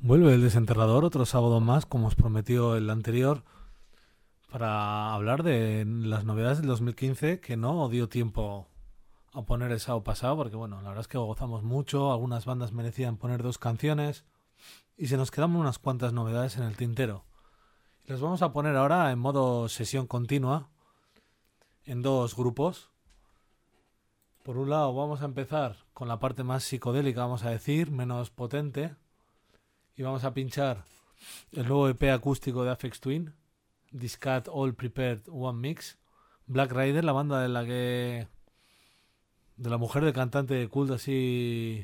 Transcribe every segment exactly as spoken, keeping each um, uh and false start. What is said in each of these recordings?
Vuelve el desenterrador otro sábado más, como os prometió el anterior, para hablar de las novedades del dos mil quince, que no dio tiempo a poner el sábado pasado, porque bueno, la verdad es que gozamos mucho, algunas bandas merecían poner dos canciones y se nos quedan unas cuantas novedades en el tintero. Y las vamos a poner ahora en modo sesión continua, en dos grupos. Por un lado vamos a empezar con la parte más psicodélica, vamos a decir, menos potente, y vamos a pinchar el nuevo E P acústico de Aphex Twin, Discat All Prepared One Mix. Black Rider, la banda de la que de la mujer del cantante de culto, así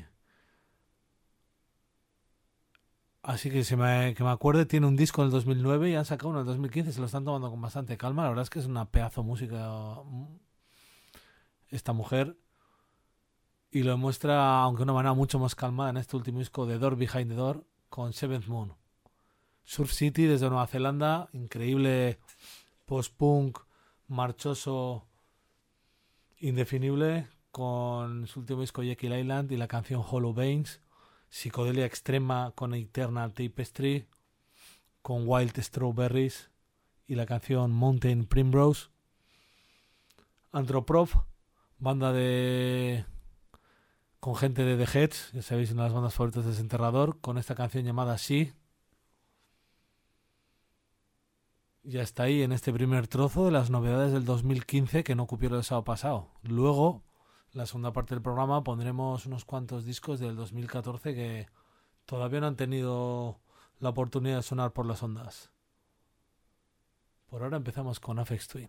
así que se me, que me acuerde, tiene un disco en el dos mil nueve y han sacado uno en el dos mil quince, se lo están tomando con bastante calma. La verdad es que es una pedazo de música esta mujer, y lo demuestra, aunque de una manera mucho más calmada, en este último disco de Door Behind the Door con Seventh Moon. Surf City desde Nueva Zelanda, increíble post-punk, marchoso, indefinible, con su último disco Jekyll Island y la canción Hollow Veins, psicodelia extrema con Eternal Tapestry, con Wild Strawberries y la canción Mountain Primrose. Anthroprof, banda de con gente de The Heads, ya sabéis, una de las bandas favoritas de Desenterrador, con esta canción llamada Sí. Ya está ahí en este primer trozo de las novedades del dos mil quince que no cupieron el sábado pasado. Luego, la segunda parte del programa, pondremos unos cuantos discos del dos mil catorce que todavía no han tenido la oportunidad de sonar por las ondas. Por ahora empezamos con Aphex Twin.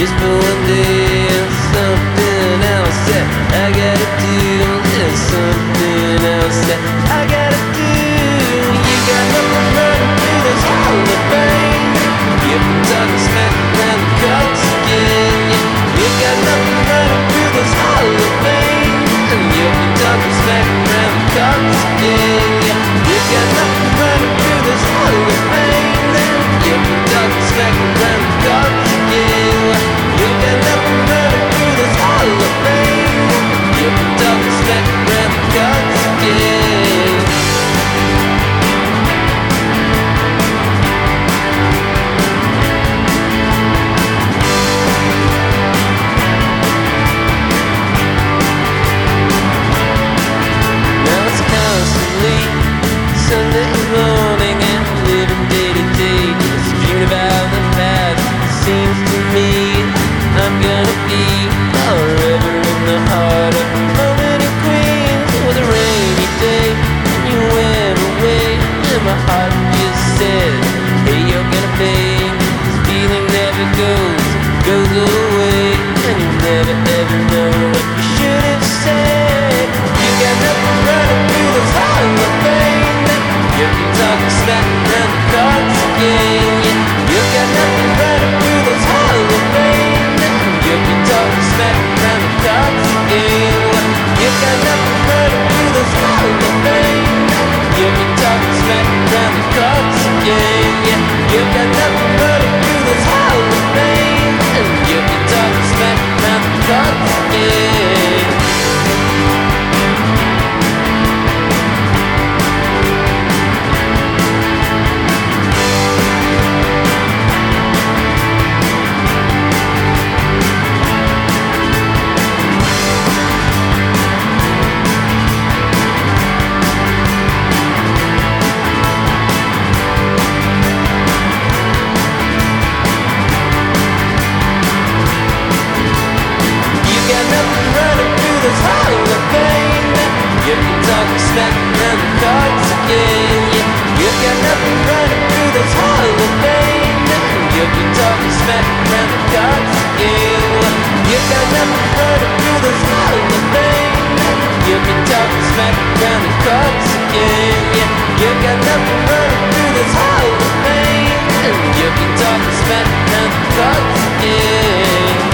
just for one day. There's something else that I gotta do. There's something else that I gotta do. You got nothing running through this hall of fame. You've been talking smack around the cuts again. You got nothing running through this hall of fame. You've been talking smack around the cuts again. You got nothing running through this hall of fame. You've been talking smack around the cuts again. You got nothing running through this hall of fame. You've been talking smack around the cuts again. Sunday morning and living day to day, just dreaming about the past. It seems to me I'm gonna be forever in the heart of Roman and Queens. It was a rainy day and you went away, and my heart just said, hey, you're gonna pay. This feeling never goes, goes away, and you never ever know what you should have said. You got nothing running through this hall of fame. You've been talking smack around the cards again. You got nothing running through this hall of fame. You've been talking smack around the cards again. You got nothing running through this hall of fame. You've been talking smack around the cards again. You got nothing running through this hall of fame. You've been talking smack around the cards again. You've been talking smack around the cards again. You got nothing running through this hall of fame. You've been talking smack around the cards again. You got nothing running through this hall of fame. You've been talking smack around the cards again. You got nothing running through this hall of fame. You've been talking smack around the cards again.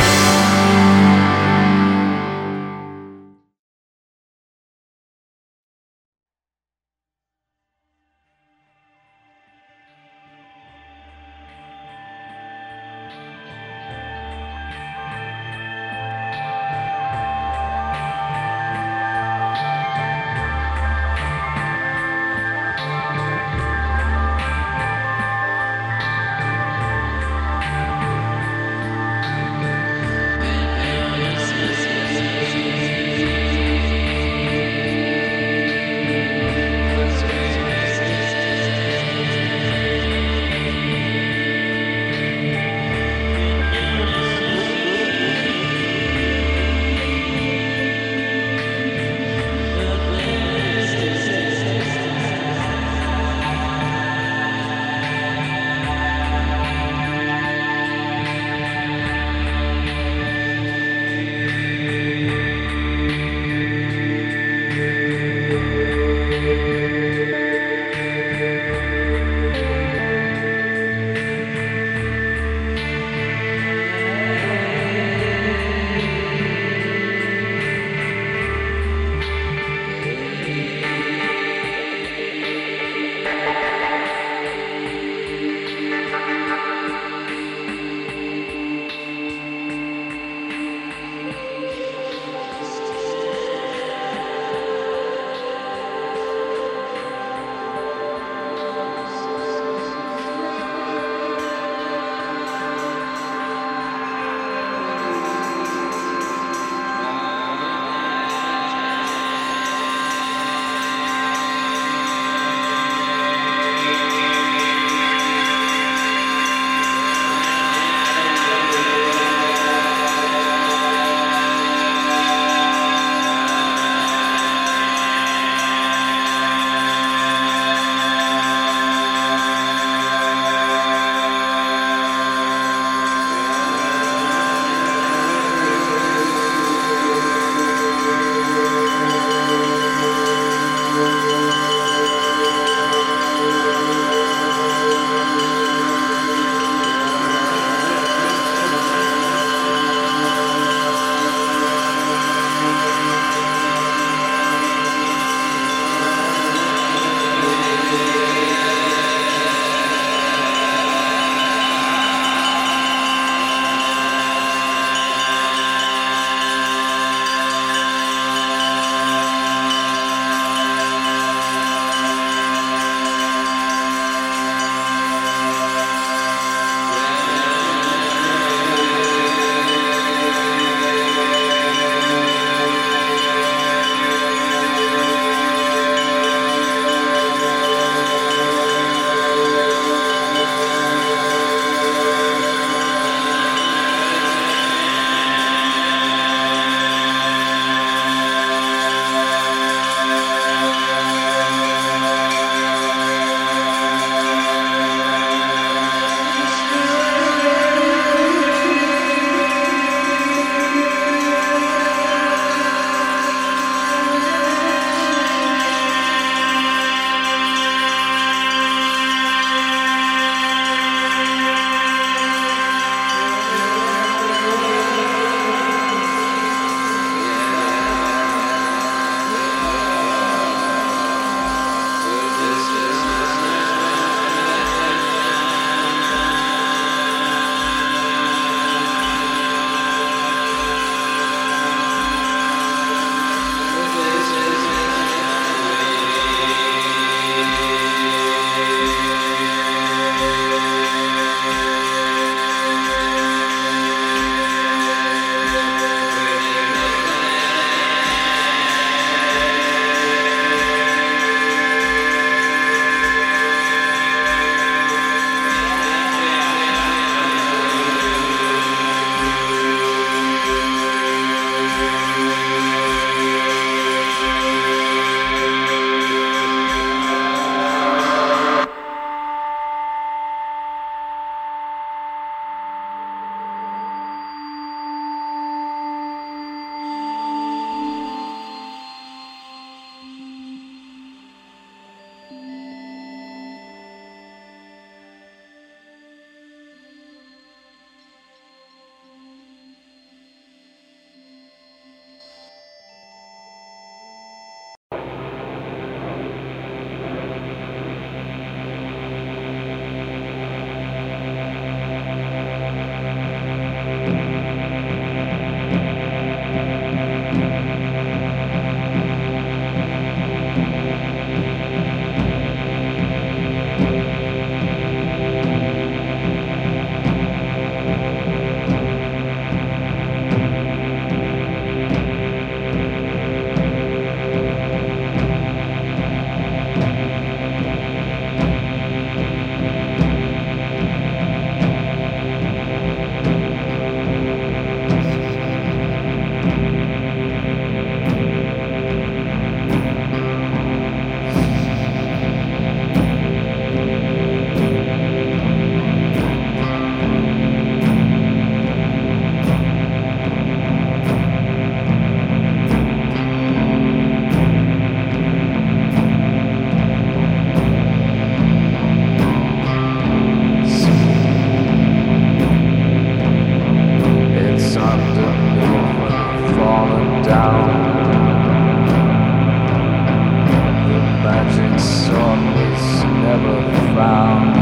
morning sun was never found.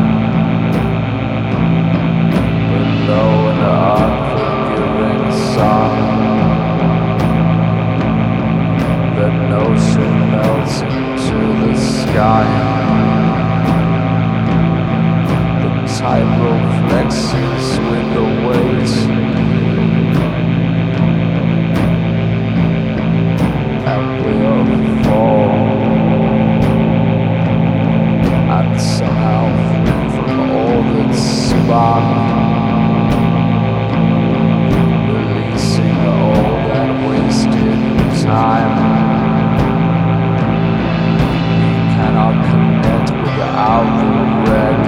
Below an unforgiving sun, the notion melts into the sky. The tightrope flexes with the weight. And we'll fall. And somehow free from all that's spun, releasing all that wasted time. We cannot connect without the red,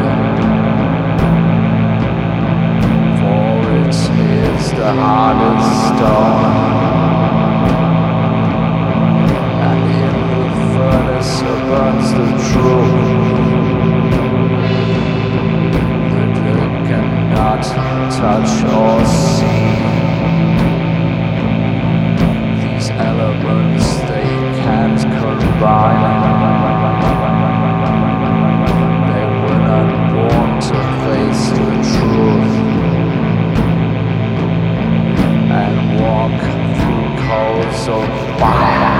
for it is the hardest stone. And in the furnace burns the truth not touch or see. These elements they can't combine. They were not born to face the truth and walk through coals of fire.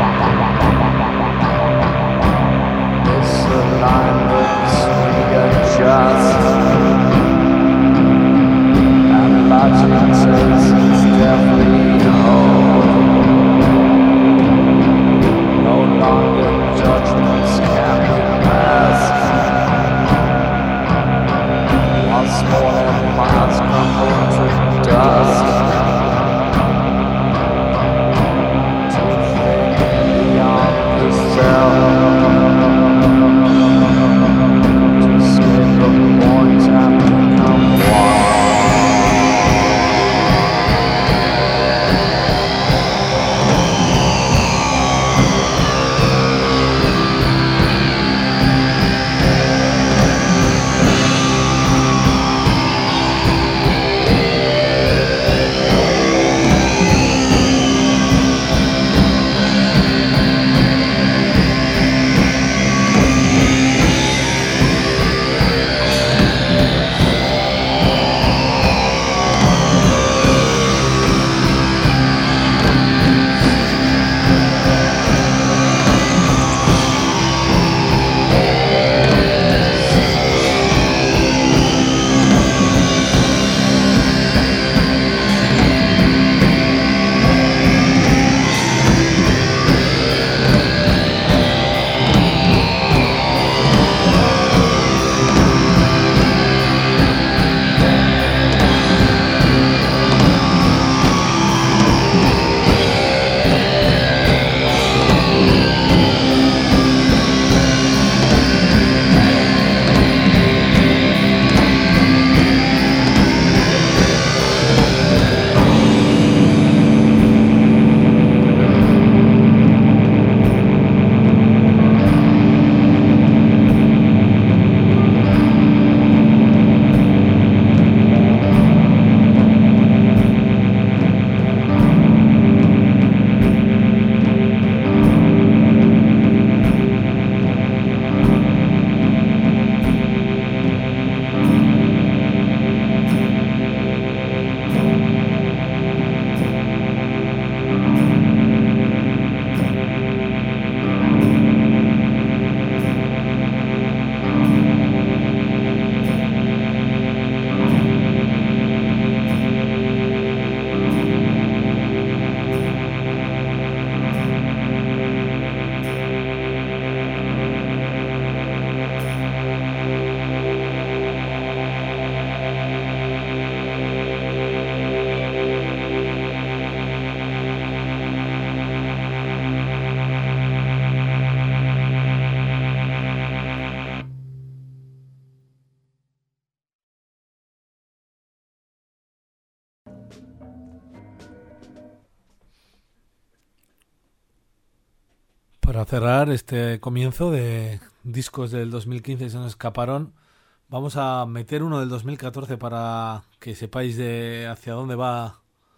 Misalignments readjust. Logic takes its deathly hold. No longer judgments can be passed. Once more empires crumble to dust. To think beyond the cell. To escape the point and become one. Para cerrar este comienzo de discos del dos mil quince que se nos escaparon, vamos a meter uno del dos mil catorce para que sepáis de hacia dónde va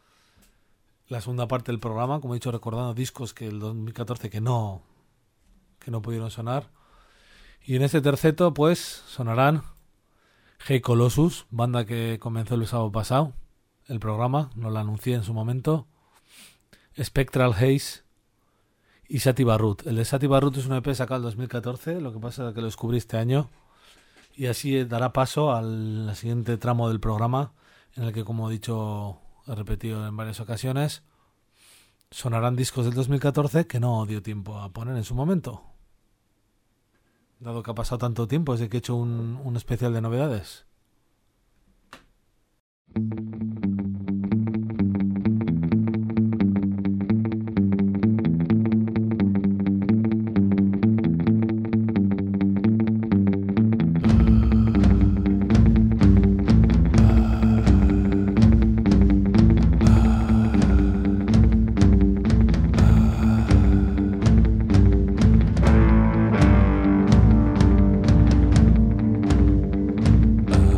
la segunda parte del programa. Como he dicho, recordando discos que el dos mil catorce que no que no pudieron sonar. Y en este terceto, pues, sonarán Hey Colossus, banda que comenzó el sábado pasado, el programa, no lo anuncié en su momento, Spectral Haze y Sati Barrut. El de Sati Barrut es un E P sacado en dos mil catorce, lo que pasa es que lo descubrí este año, y así dará paso al, al siguiente tramo del programa, en el que, como he dicho, he repetido en varias ocasiones, sonarán discos del dos mil catorce que no dio tiempo a poner en su momento. Dado que ha pasado tanto tiempo desde que he hecho un, un especial de novedades. Uh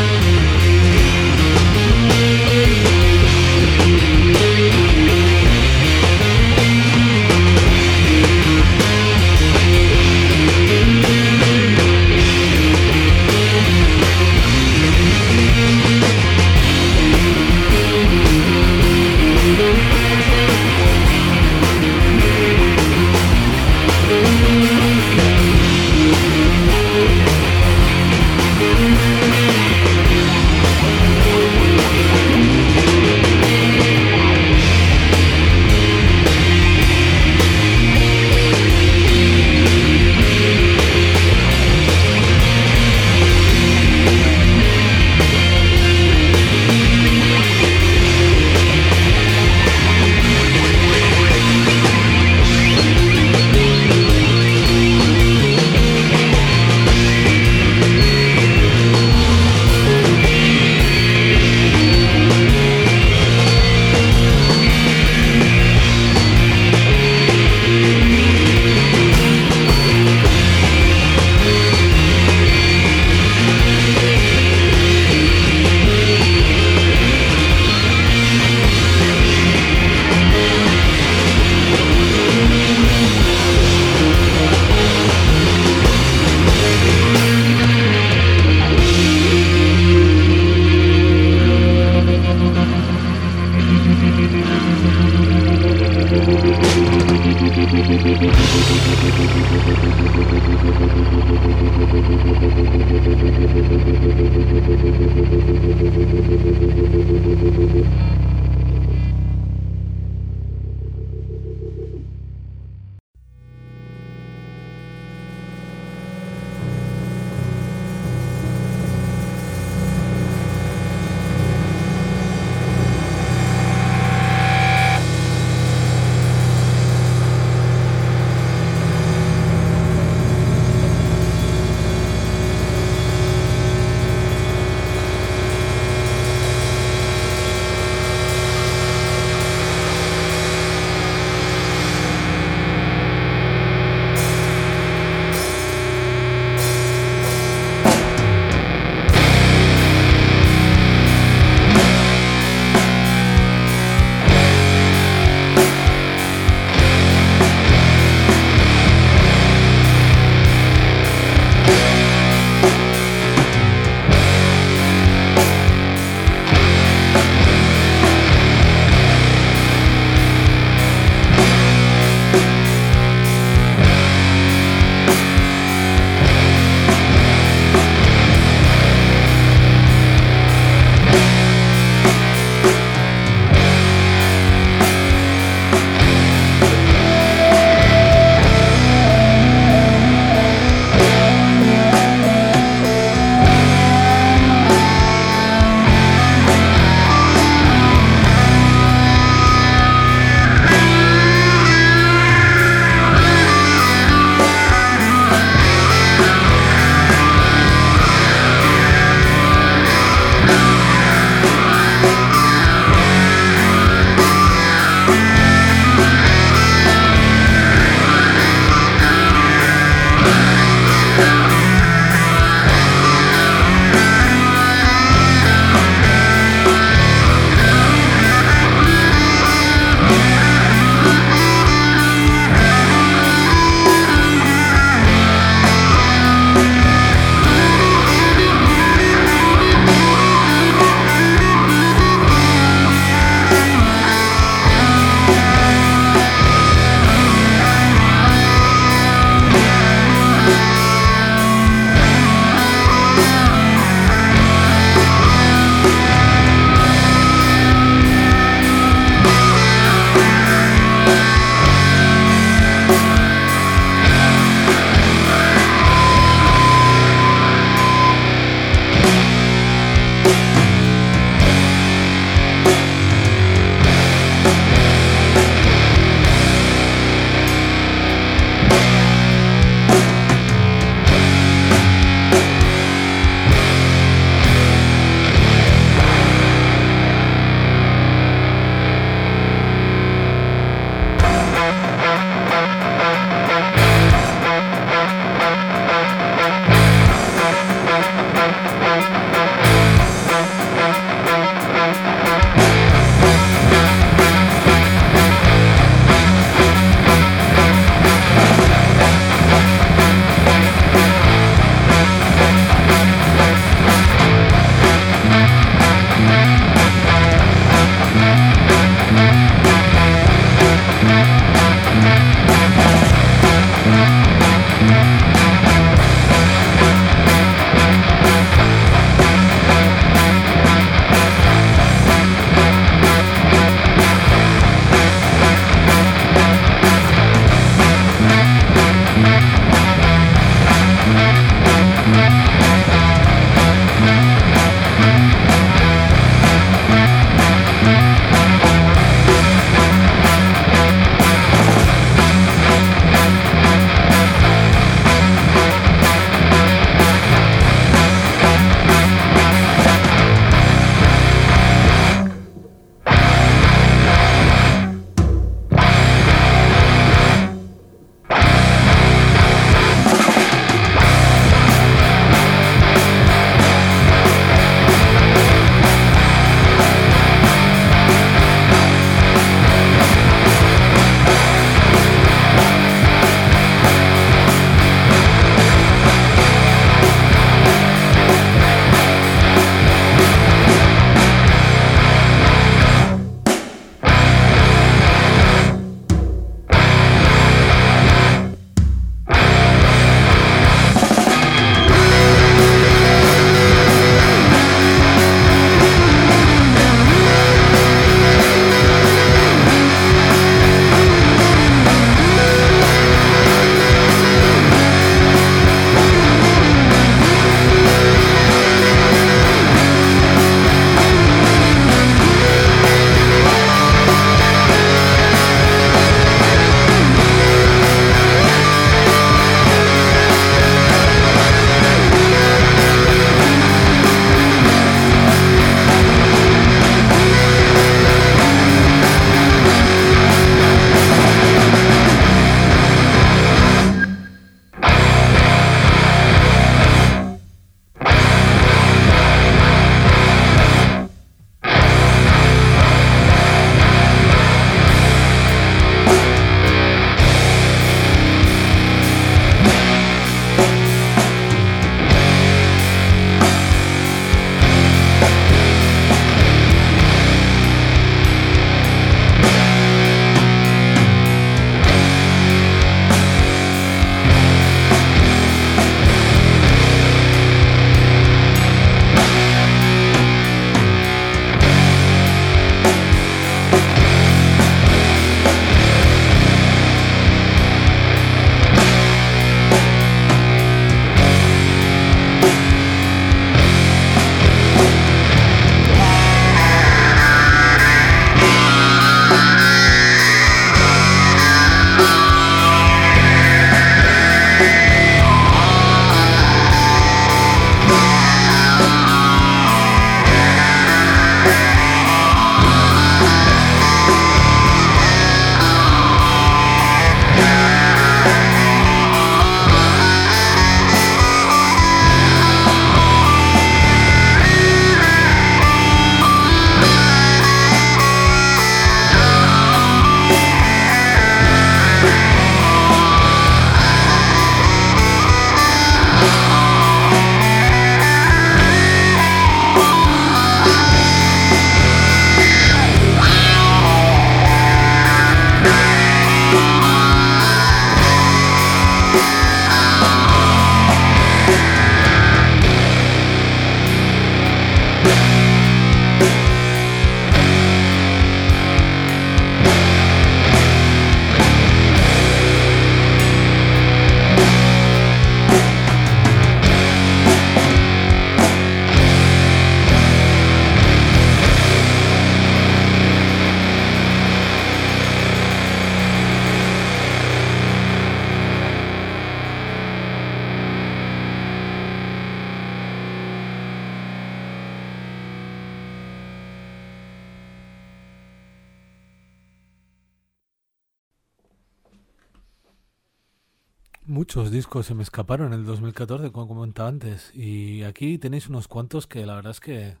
Muchos discos se me escaparon en el dos mil catorce, como comentaba antes. Y aquí tenéis unos cuantos que la verdad es que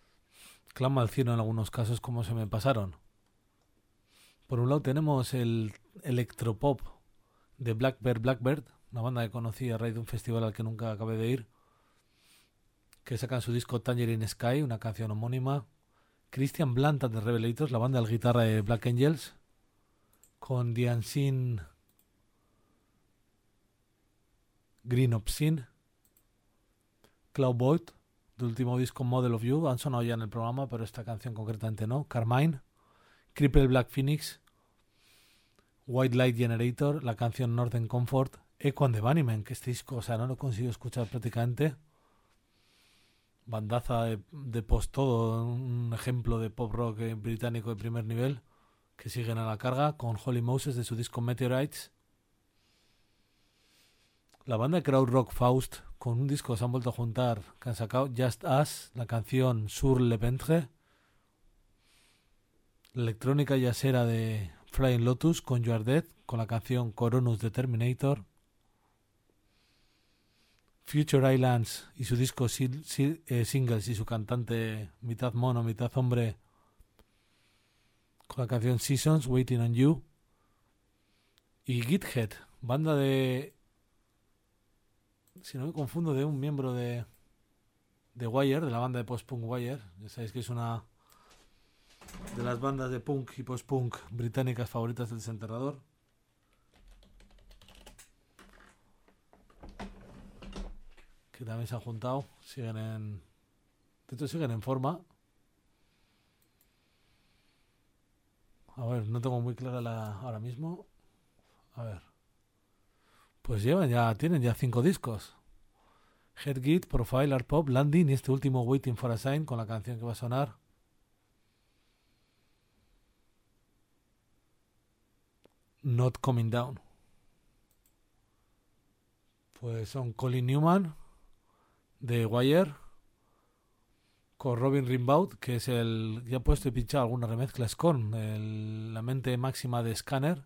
clama al cielo en algunos casos como se me pasaron. Por un lado tenemos el electropop de Blackbird Blackbird, una banda que conocí a raíz de un festival al que nunca acabé de ir, que sacan su disco Tangerine Sky, una canción homónima. Christian Blunt and the Revelators, la banda de guitarra de Black Angels, con The Unseen Green Obscene. Cloud Void, del último disco Model of You, han sonado ya en el programa, pero esta canción concretamente no. Carmine, Cripple Black Phoenix, White Light Generator, la canción Northern Comfort Echo and the Bunnymen, que este disco, o sea, no lo consigo escuchar prácticamente. Bandaza de, de post todo, un ejemplo de pop rock británico de primer nivel, que siguen a la carga con Holy Moses de su disco Meteorites. La banda de crowd rock Faust, con un disco que se han vuelto a juntar, que han sacado Just Us, la canción Sur le Ventre. La electrónica jazzera de Flying Lotus con You Are Dead, con la canción Coronus de Terminator. Future Islands y su disco si, si, eh, Singles y su cantante mitad mono, mitad hombre, con la canción Seasons, Waiting on You. Y Githead, banda de, si no me confundo, de un miembro de de Wire, de la banda de post-punk Wire. Ya sabéis que es una de las bandas de punk y post-punk británicas favoritas del Desenterrador. Que también se han juntado, siguen en... De hecho, siguen en forma. A ver, no tengo muy clara la ahora mismo. A ver. Pues llevan ya, tienen ya cinco discos. Headgit, Profile, Art Pop, Landing y este último Waiting for a Sign con la canción que va a sonar. Not Coming Down. Pues son Colin Newman de Wire con Robin Rimbaud, que es el, ya he puesto y pinchado algunas remezclas con el, la mente máxima de Scanner,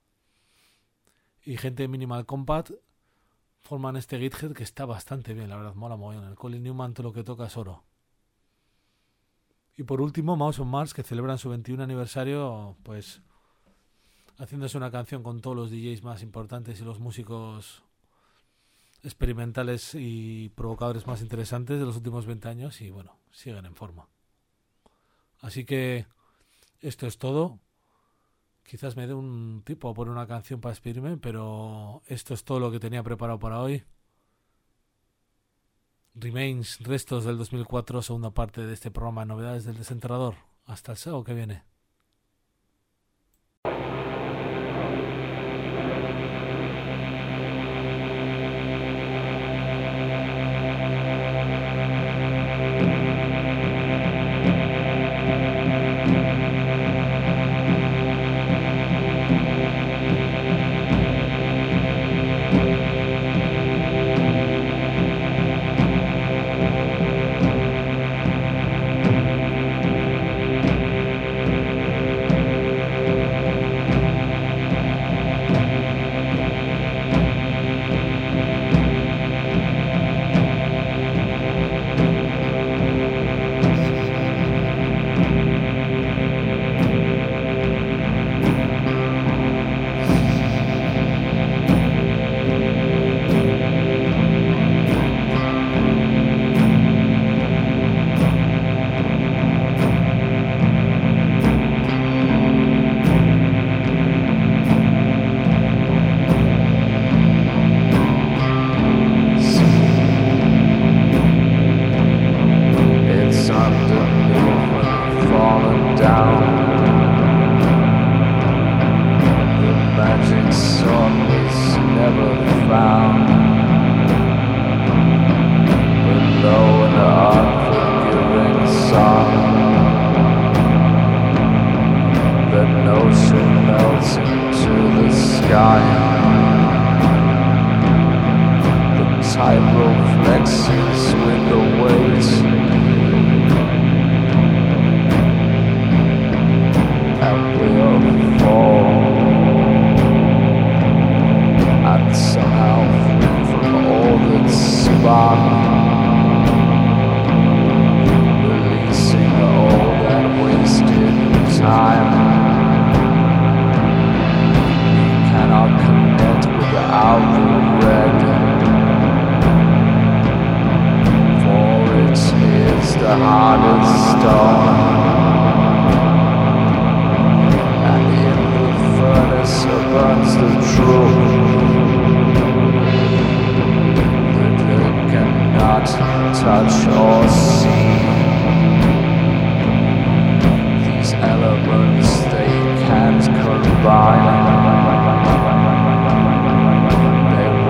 y gente de Minimal Compact forman este Githead que está bastante bien, la verdad, mola mogollón. El Colin Newman todo lo que toca es oro. Y por último Mouse on Mars, que celebran su veintiún aniversario, pues haciéndose una canción con todos los D Js más importantes y los músicos experimentales y provocadores más interesantes de los últimos veinte años, y bueno, siguen en forma. Así que esto es todo. Quizás me dé un tipo a poner una canción para despedirme, pero esto es todo lo que tenía preparado para hoy. Remains, restos del dos mil cuatro, segunda parte de este programa de Novedades del Desenterrador. Hasta el sábado que viene. They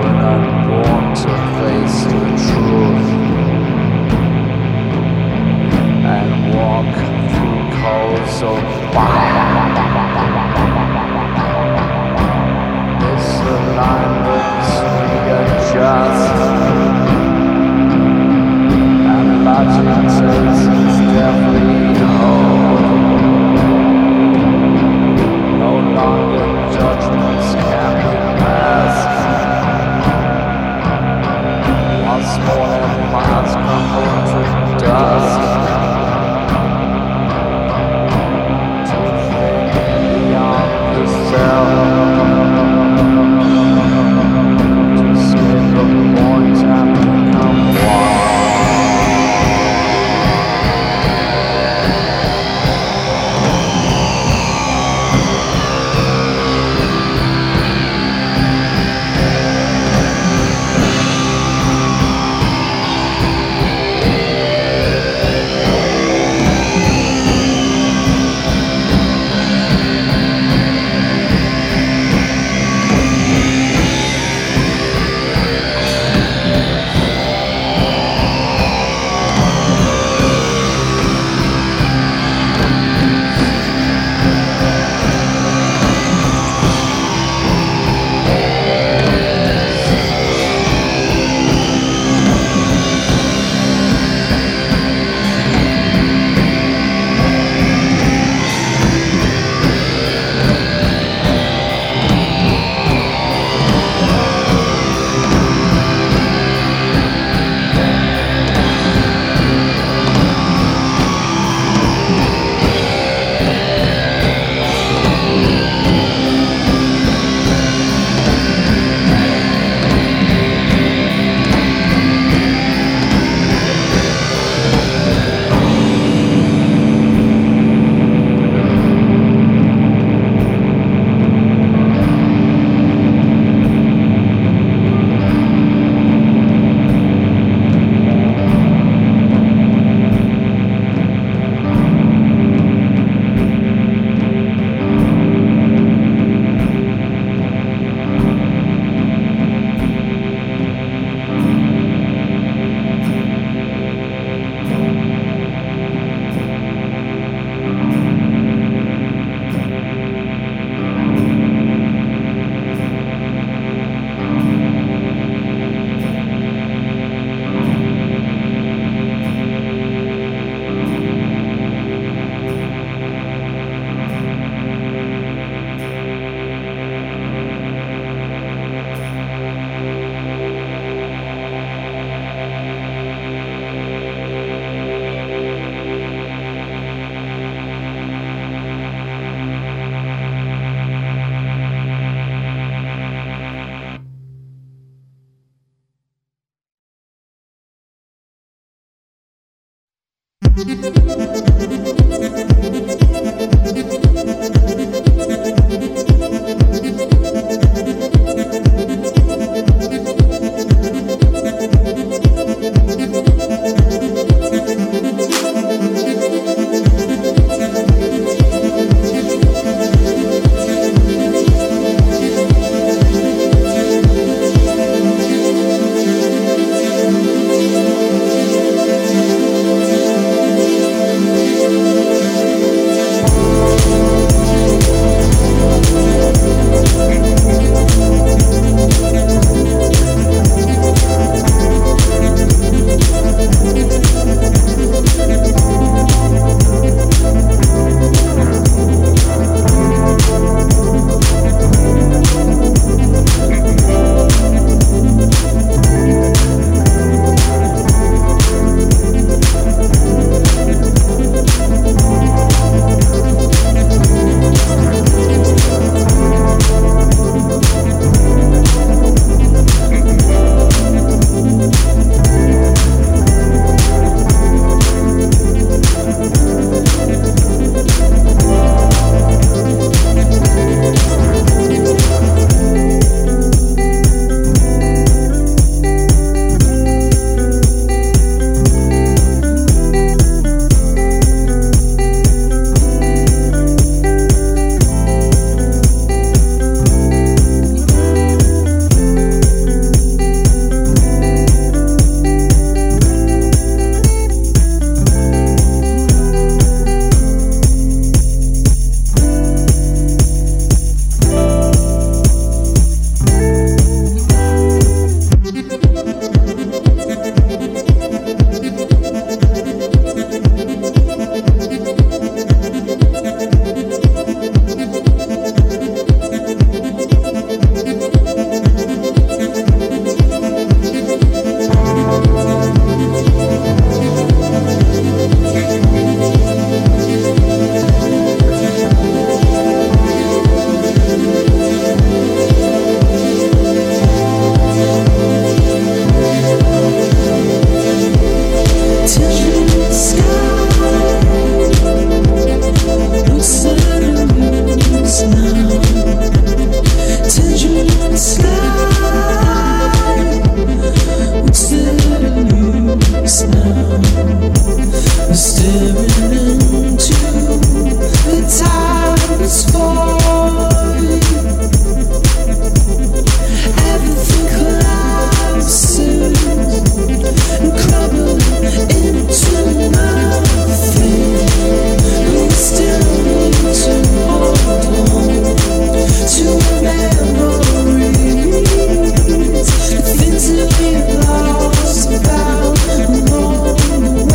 Things that we've lost about more.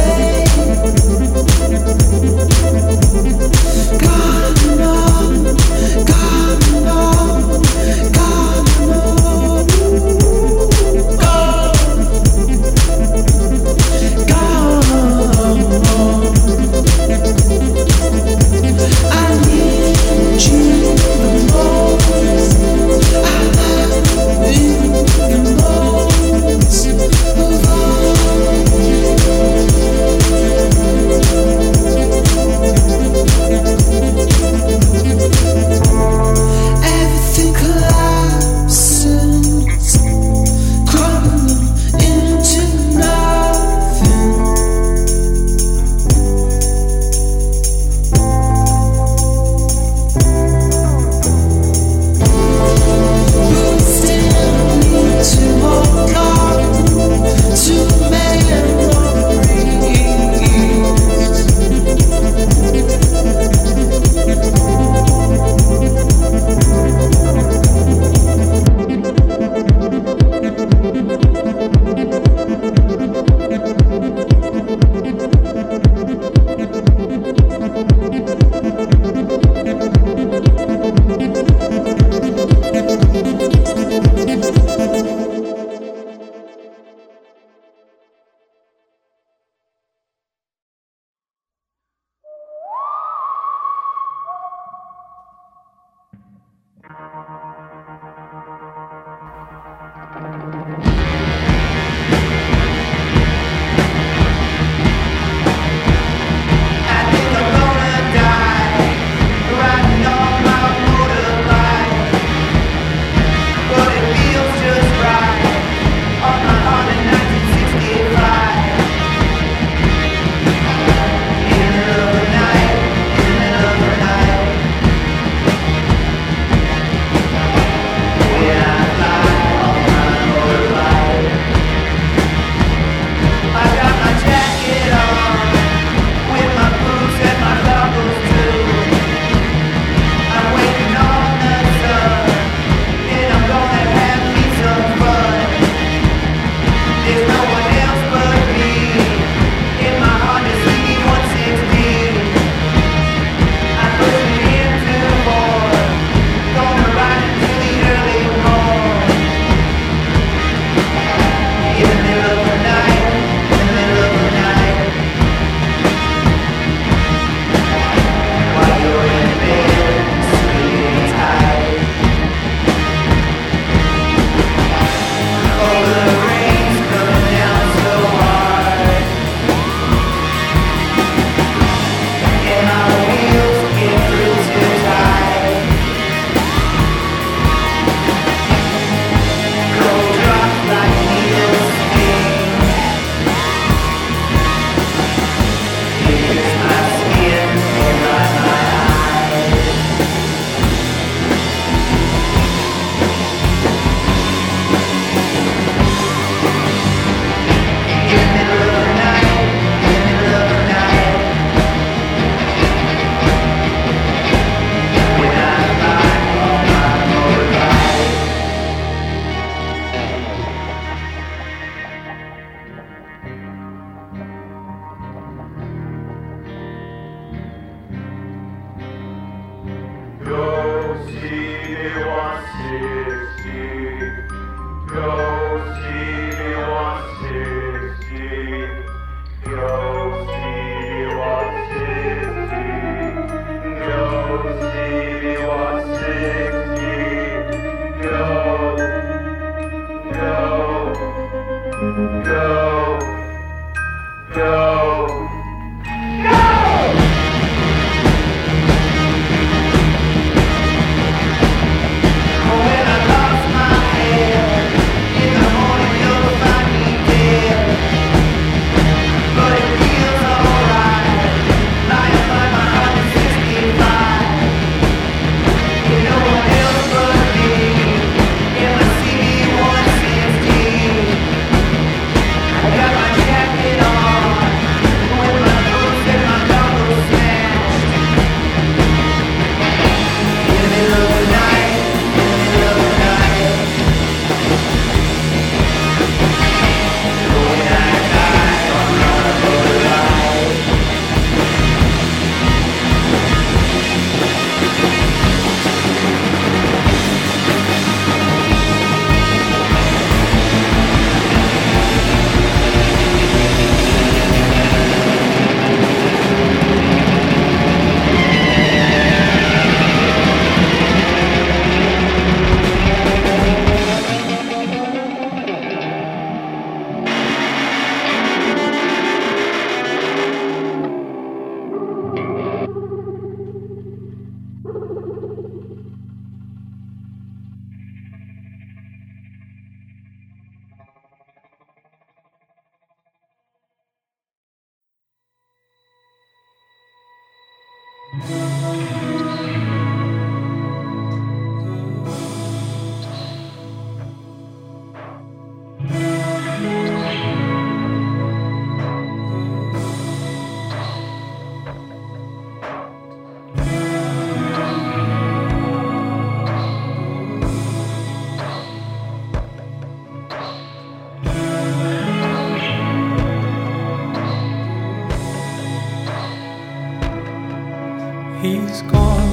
He's gone,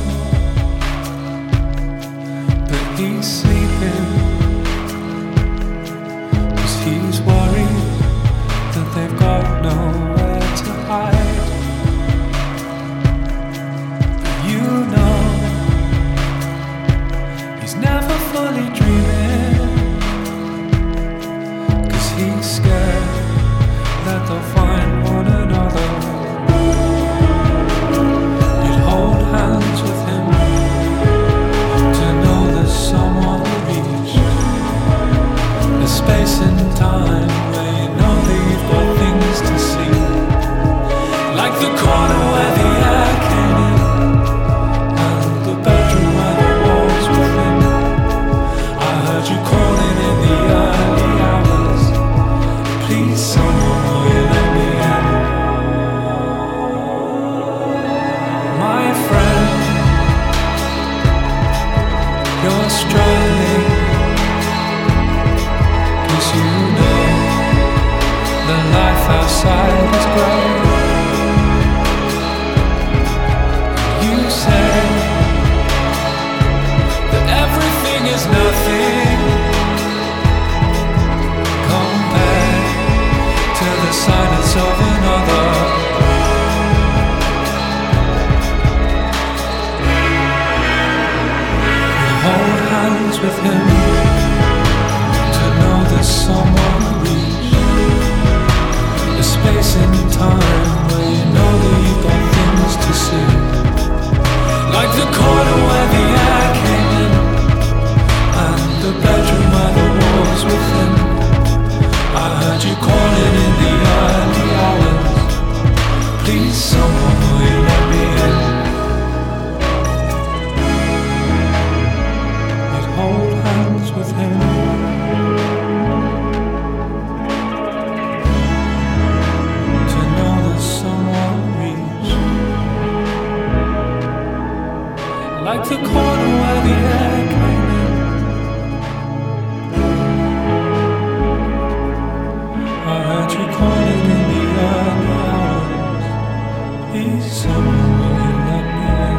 but he's sleeping, 'cause he's worried that they've got nowhere to hide. But you know, he's never fully dreaming, 'cause he's scared that they'll find one another. You'd hold hands with him to know there's someone reached the space and time where you know that you've got things to see, like the corner where the air came in and the bedroom where the walls were thin. I heard you calling in the early hours, please someone, will you let me in? My friend, you're struggling, 'cause you know the life outside is great. You say that everything is nothing compared to the silence of another. You hold hands with him to know there's someone reached the space and time where you know that you've got things to see, like the corner where the air came in and the bedroom where the walls were thin. I heard you calling in the early hours, please someone, will you let me in? I'd hold hands with him to know there's someone reached, like the corner where the air came in. I heard you calling in the early hours, please someone, will you let me in?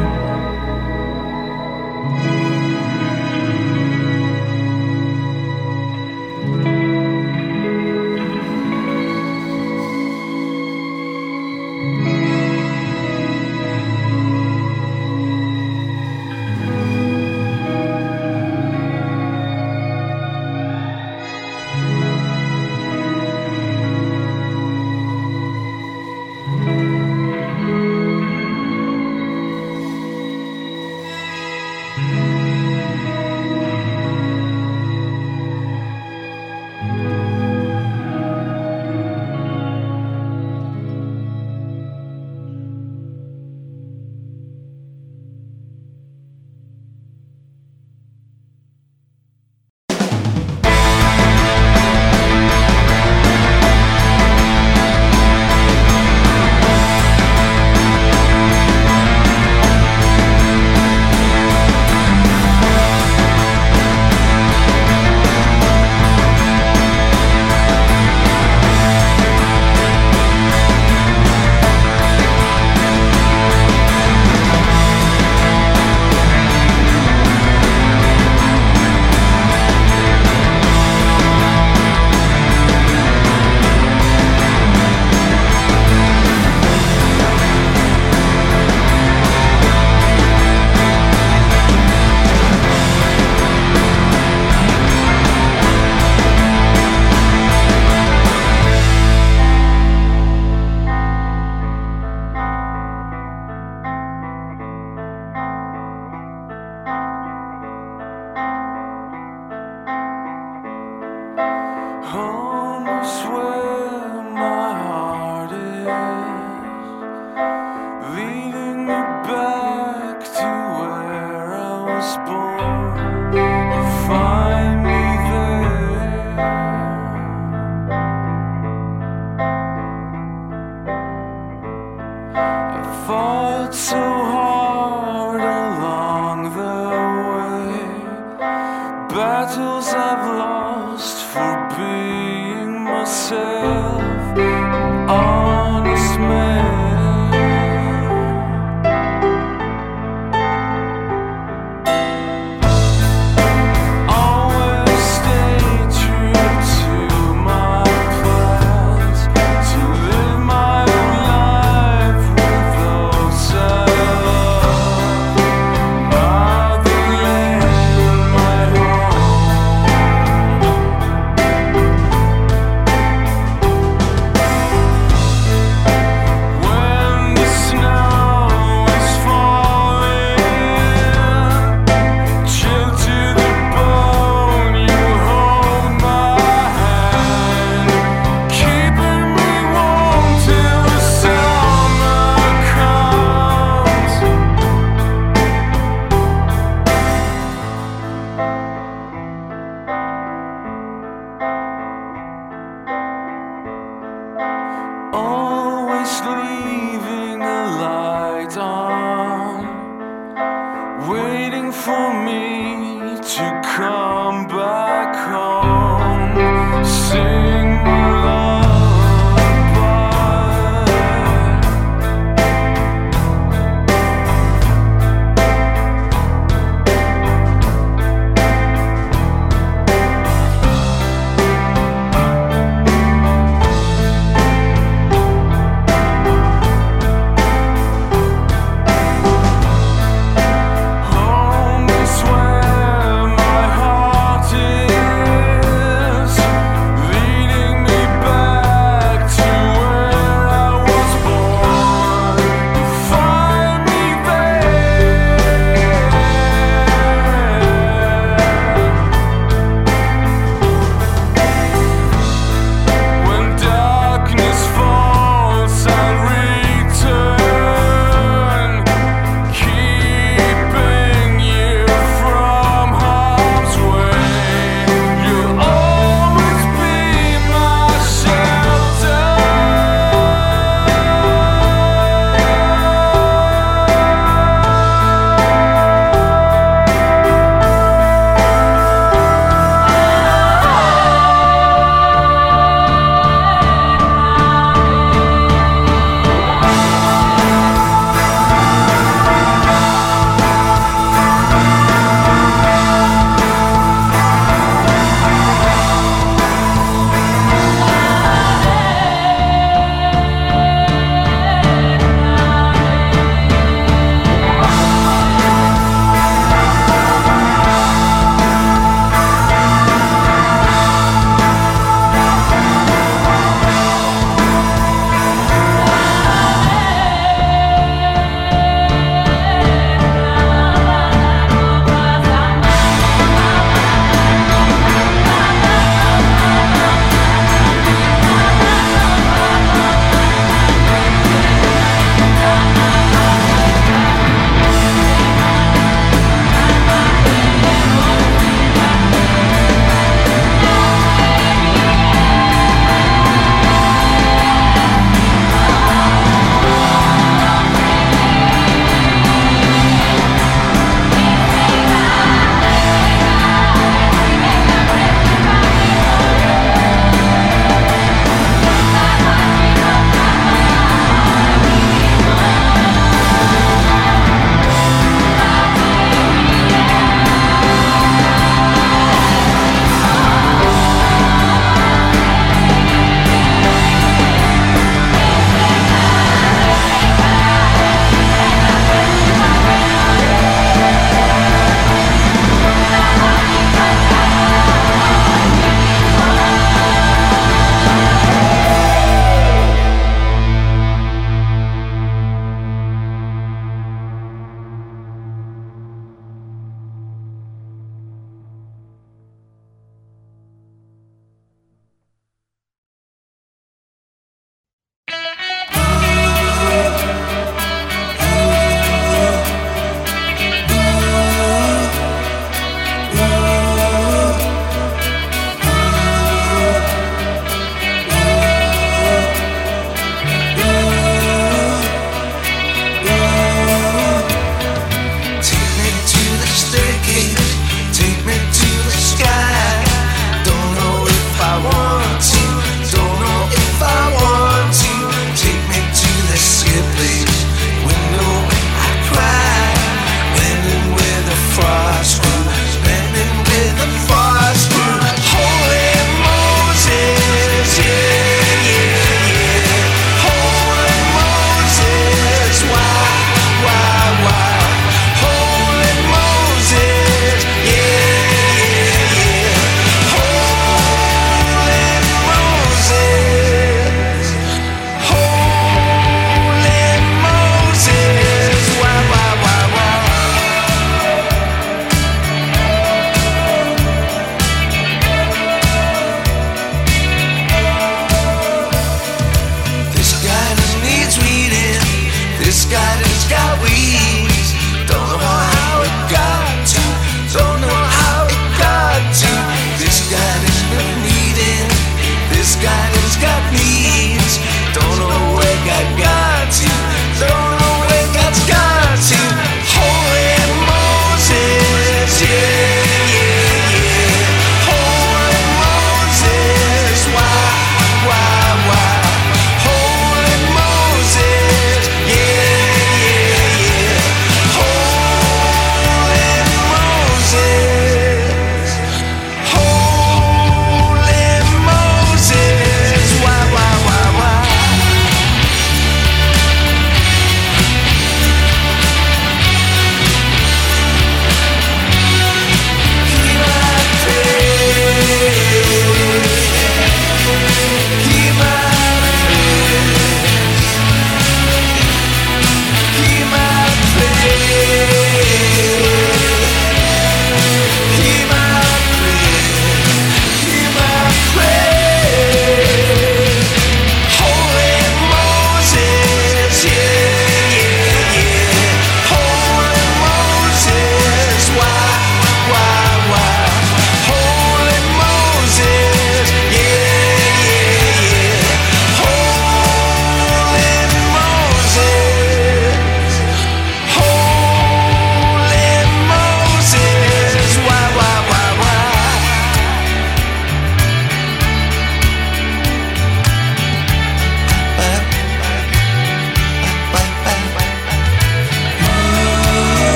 battles I've lost for being myself, an honest man.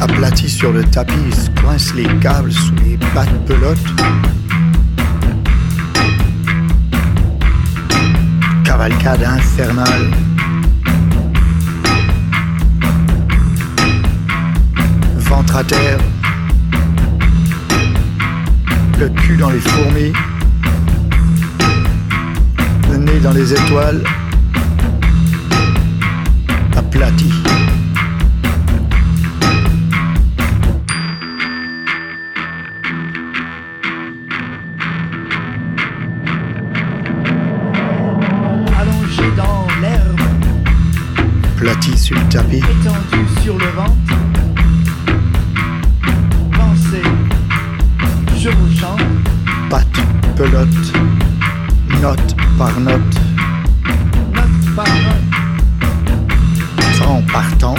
Aplati sur le tapis, il se coince les câbles sous les pattes pelotes. Cavalcade infernale. Ventre à terre. Le cul dans les fourmis. Le nez dans les étoiles. Aplati. Aplati sur le tapis. Étendu sur le ventre. Pensée. Chevauchant. Patte, pelote. Note par note. Note par note. Temps par temps.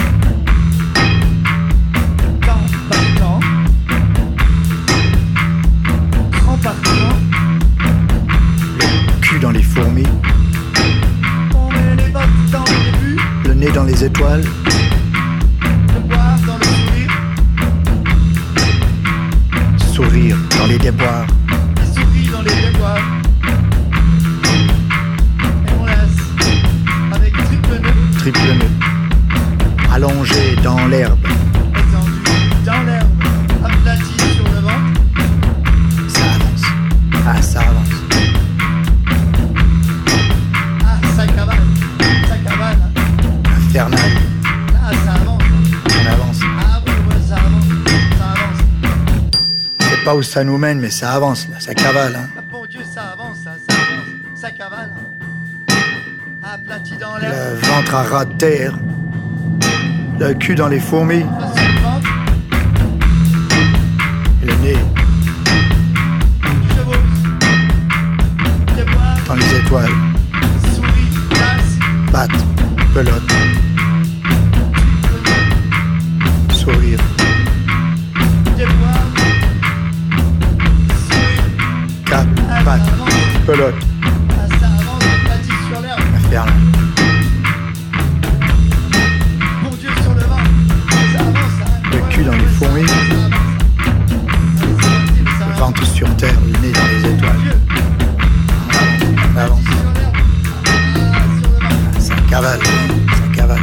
Temps par temps. Temps par temps. Le cul dans les fourmis. On met les bottes dans le début. Le nez dans les étoiles. Le boire dans le sourire. Sourire dans les déboires. Les souris dans les déboires. Et on laisse avec triple nœud. Triple nœud. Allongé dans l'herbe. Étendu dans l'herbe. Aplati sur le ventre. Ça avance. Ah, ça avance. Ah, ça cavale. Ça cavale. Hein. Infernal. Ah, ça avance. On avance. Ah, ouais, ouais, ça avance. Ça avance. Je sais pas où ça nous mène, mais ça avance, là. Ça cavale, hein. Ah, bon Dieu, ça avance, ça, ça avance. Ça cavale. Aplati dans l'air. Le ventre à ras de terre. Le cul dans les fourmis. Ah, sur le ventre. Et le nez Chevauche. Déboire. dans les étoiles. Souris. Glace. Patte, pelote. Sourire. Déboire. Souris. Quatre, Ah, ça pattes, avance. pelote. Ah, ça avance. Aplati sur l'herbe. Infernal. Bon Dieu, sur le ventre. Ça avance, ça. Le Ouais, cul ouais, dans les ouais, ça fourmis. avance, ça avance. Allez, c'est parti, mais ça Le avance. ventre sur terre, le nez dans les étoiles. Dieu. On avance, on avance. Sur l'herbe. Ah, sur le ventre. Ça cavale, ça cavale.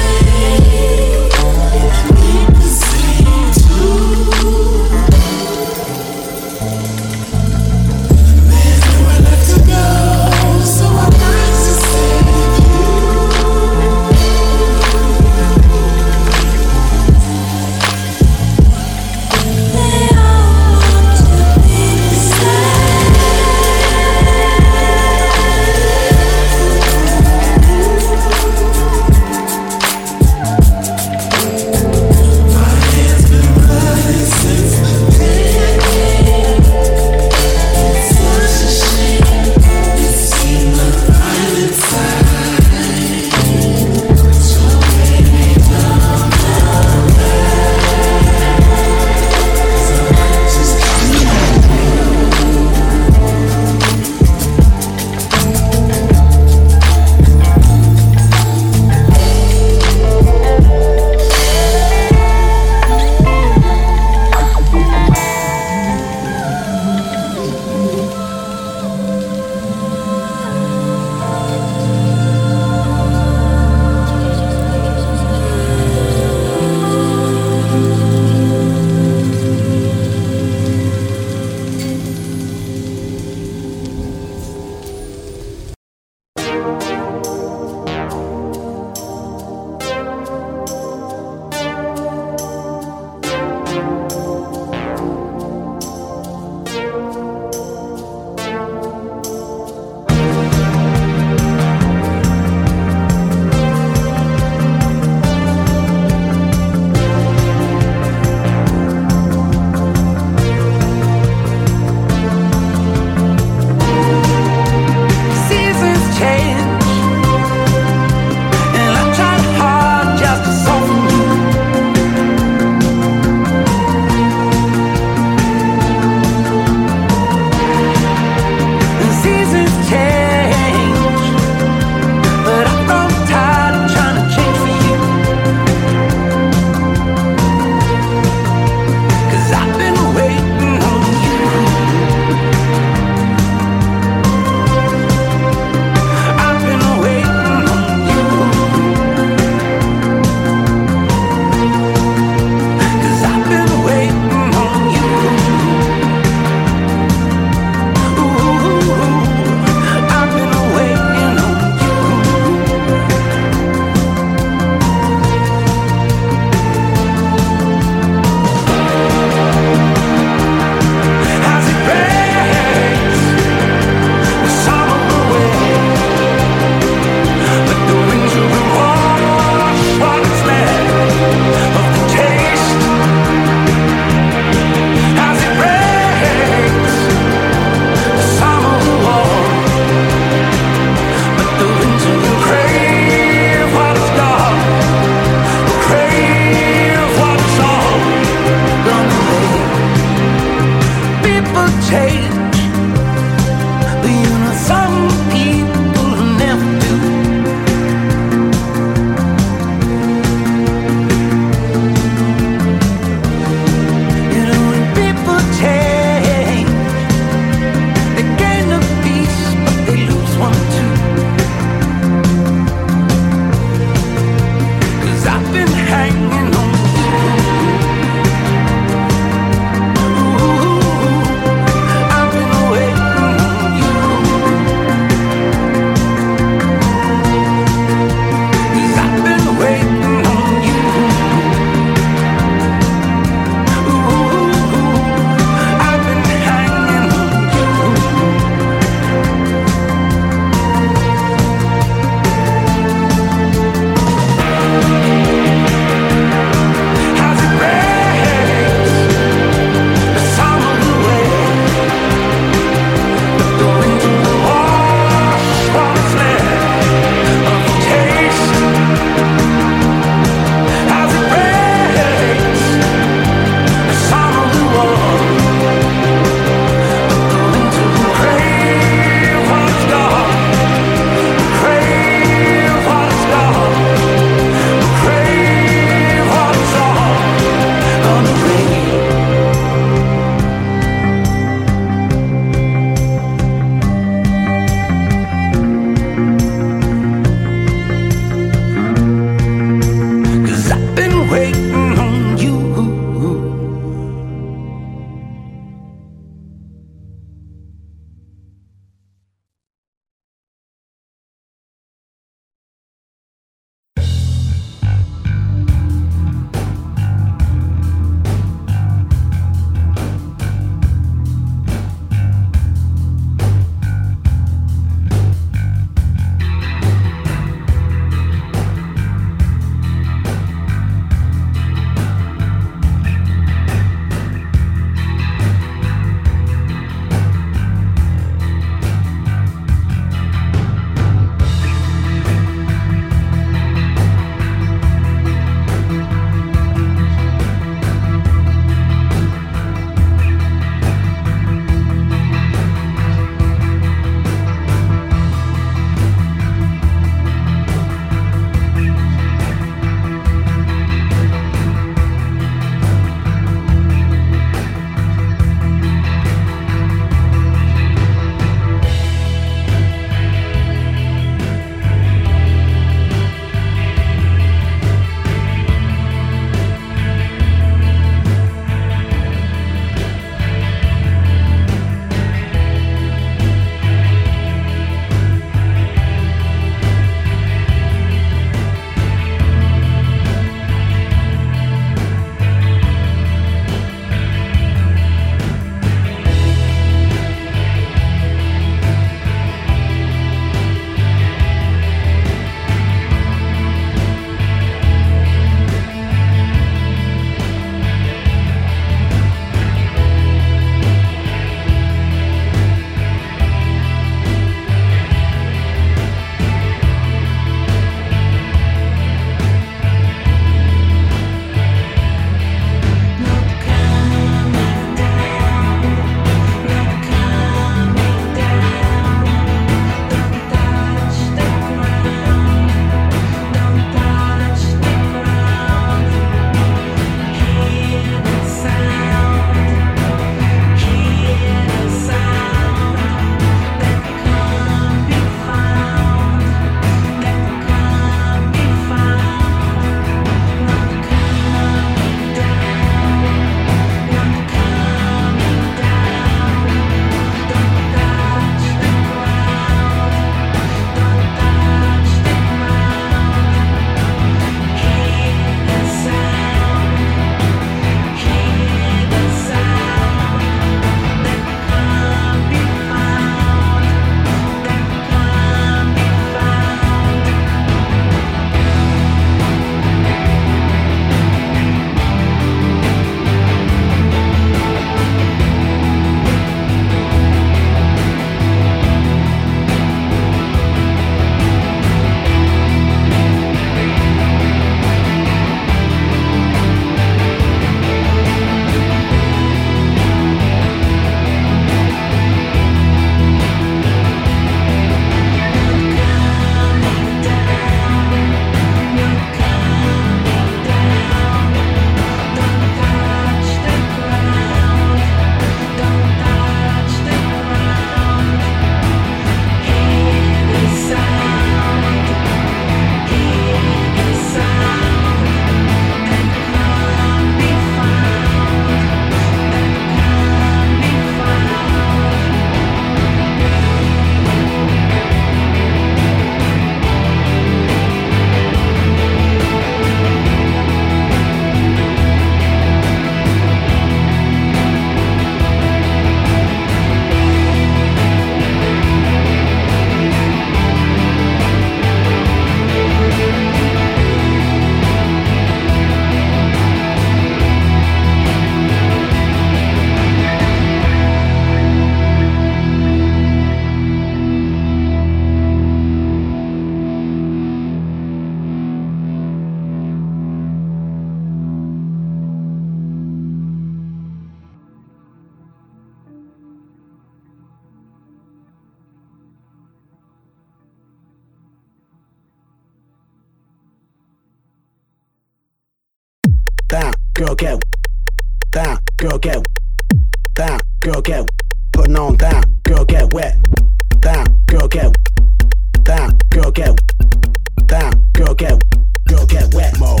down, girl get down, girl get down, girl get putting on down, girl get wet, down, girl get down, girl get down, girl get girl get wet, mo.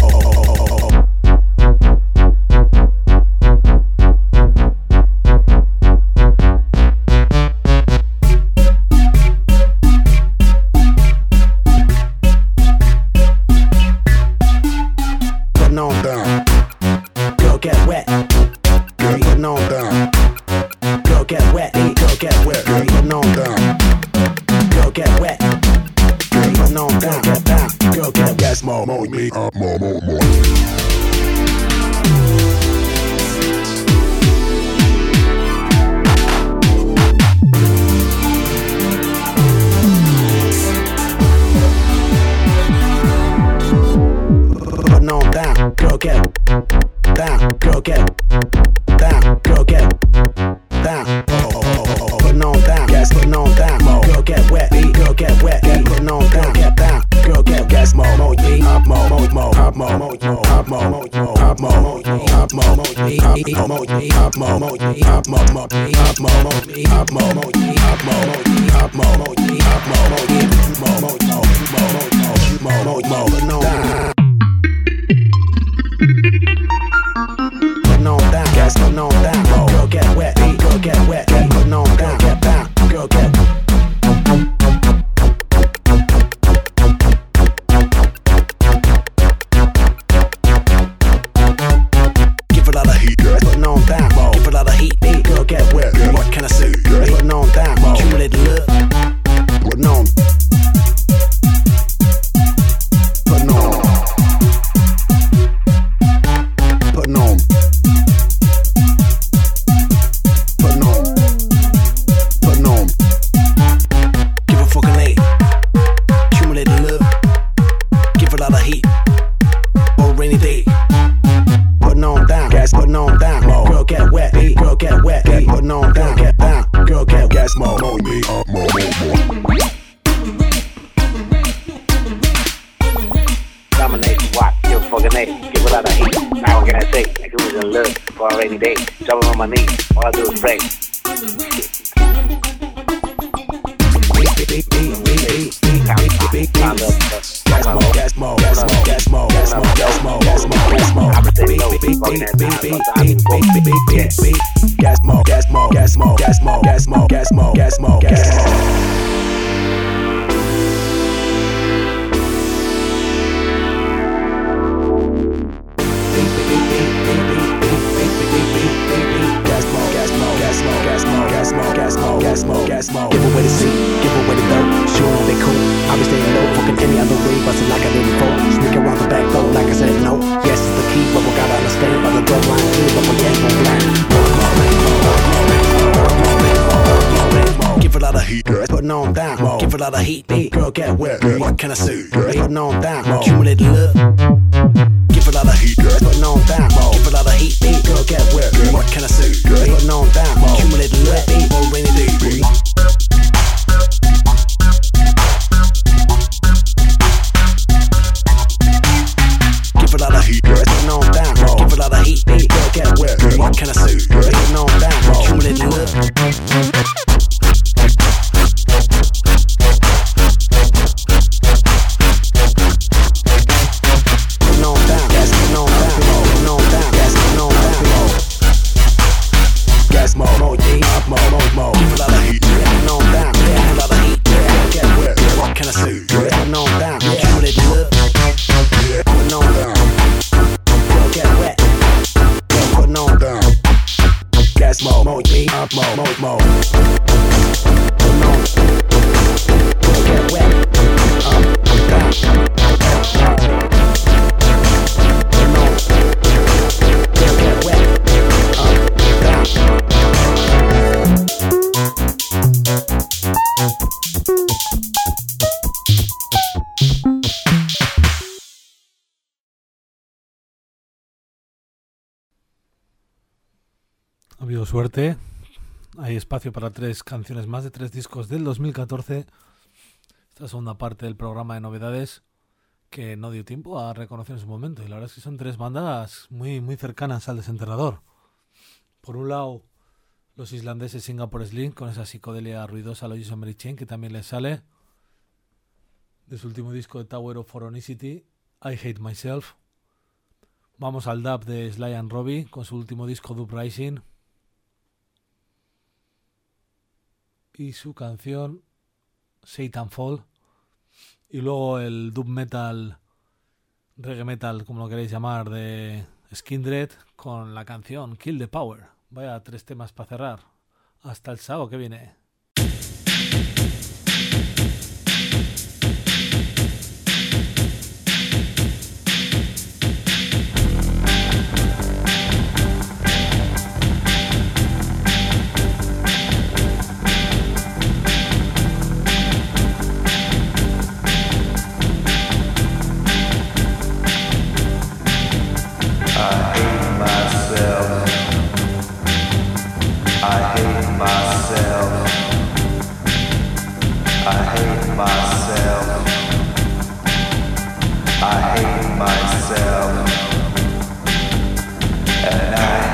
On down, girl get wet, girl putting on down, girl get wet, girl get wet, girl putting on down, girl get wet, girl putting on down, get down, girl get yes more, more me up, more, more, more. On down, girl get down, girl get down, girl get down. Oh, oh, oh, oh. Putting on down, yes, putting on down. Mo. Girl get wet, girl get wet, get putting on down, get down. Girl get yes, mo, mo, me up, mo, mo, mo, up, mo, mo, mo, up, mo, mo, mo, up, mo, mo, mo, up, mo, mo, me up, mo, me up, mo, mo, me up, mo, mo, me up, mo, mo, me up, mo, mo, me up, mo, mo, me up, mo, mo, me up, mo, mo, me mo, mo, mo, mo, mo, mo, mo, putting on down. Putting on down, gas putting on down. Oh, girl get wet, girl get wet, get putting on down, get down, girl get. Give it a lot of heat, girl. Putting on down, oh, give it a lot of heat, heat. Girl get wet, girl. What can I say, girl? Putting on down, oh, accumulated love. Putting on, putting on. Putting on, putting on, putting on. Give a fucking late, accumulated love. Give it a lot of heat, or rainy day. Putting on down, gas putting on down. Mo. Girl get wet, girl get wet, get putting on down, get down. Girl get gas, mo, mo, me up, mo, mo, mo. Dominate, what? Give a fucking name. Give a lot of heat. Now what can I say? Like it was in love for a rainy day. Jumping on my knees. All I do is pray. Give away the seat, give away the dough. Sure on they cool. I be staying low, fucking any other way, bustin' like I did before. Sneak around the back door, like I said no. Yes, it's the key, but we gotta understand by the door line clear, but we ain't gon' blind. Give a lot of heat, girl. Putting on down, give a lot of heat, heat. Girl get wet, girl. What can I say, girl? Putting on down, accumulated love. Give a lot of heat, girl. Putting on down, give a lot of heat, heat. Girl get wet, girl. What can I say, girl? Putting on down, accumulated love. For a rainy day, baby. Give a lot of heat, girl. Putting on down, give a lot of heat, heat. Girl get wet, girl. What can I say, girl? Putting on down, accumulated love. Ha habido suerte. Hay espacio para tres canciones más de tres discos del dos mil catorce. Esta segunda parte del programa de novedades que no dio tiempo a reconocer en su momento. Y la verdad es que son tres bandas muy, muy cercanas al Desenterrador. Por un lado, los islandeses Singapore Sling, con esa psicodelia ruidosa a lo Jason Mary Chain, que también les sale de su último disco de Tower of Phonicity, I Hate Myself. Vamos al dub de Sly and Robbie, con su último disco Dub Rising, y su canción Satan Fall. Y luego el dub metal, reggae metal, como lo queréis llamar, de Skindred, con la canción Kill the Power. Vaya tres temas para cerrar. Hasta el sábado que viene. And I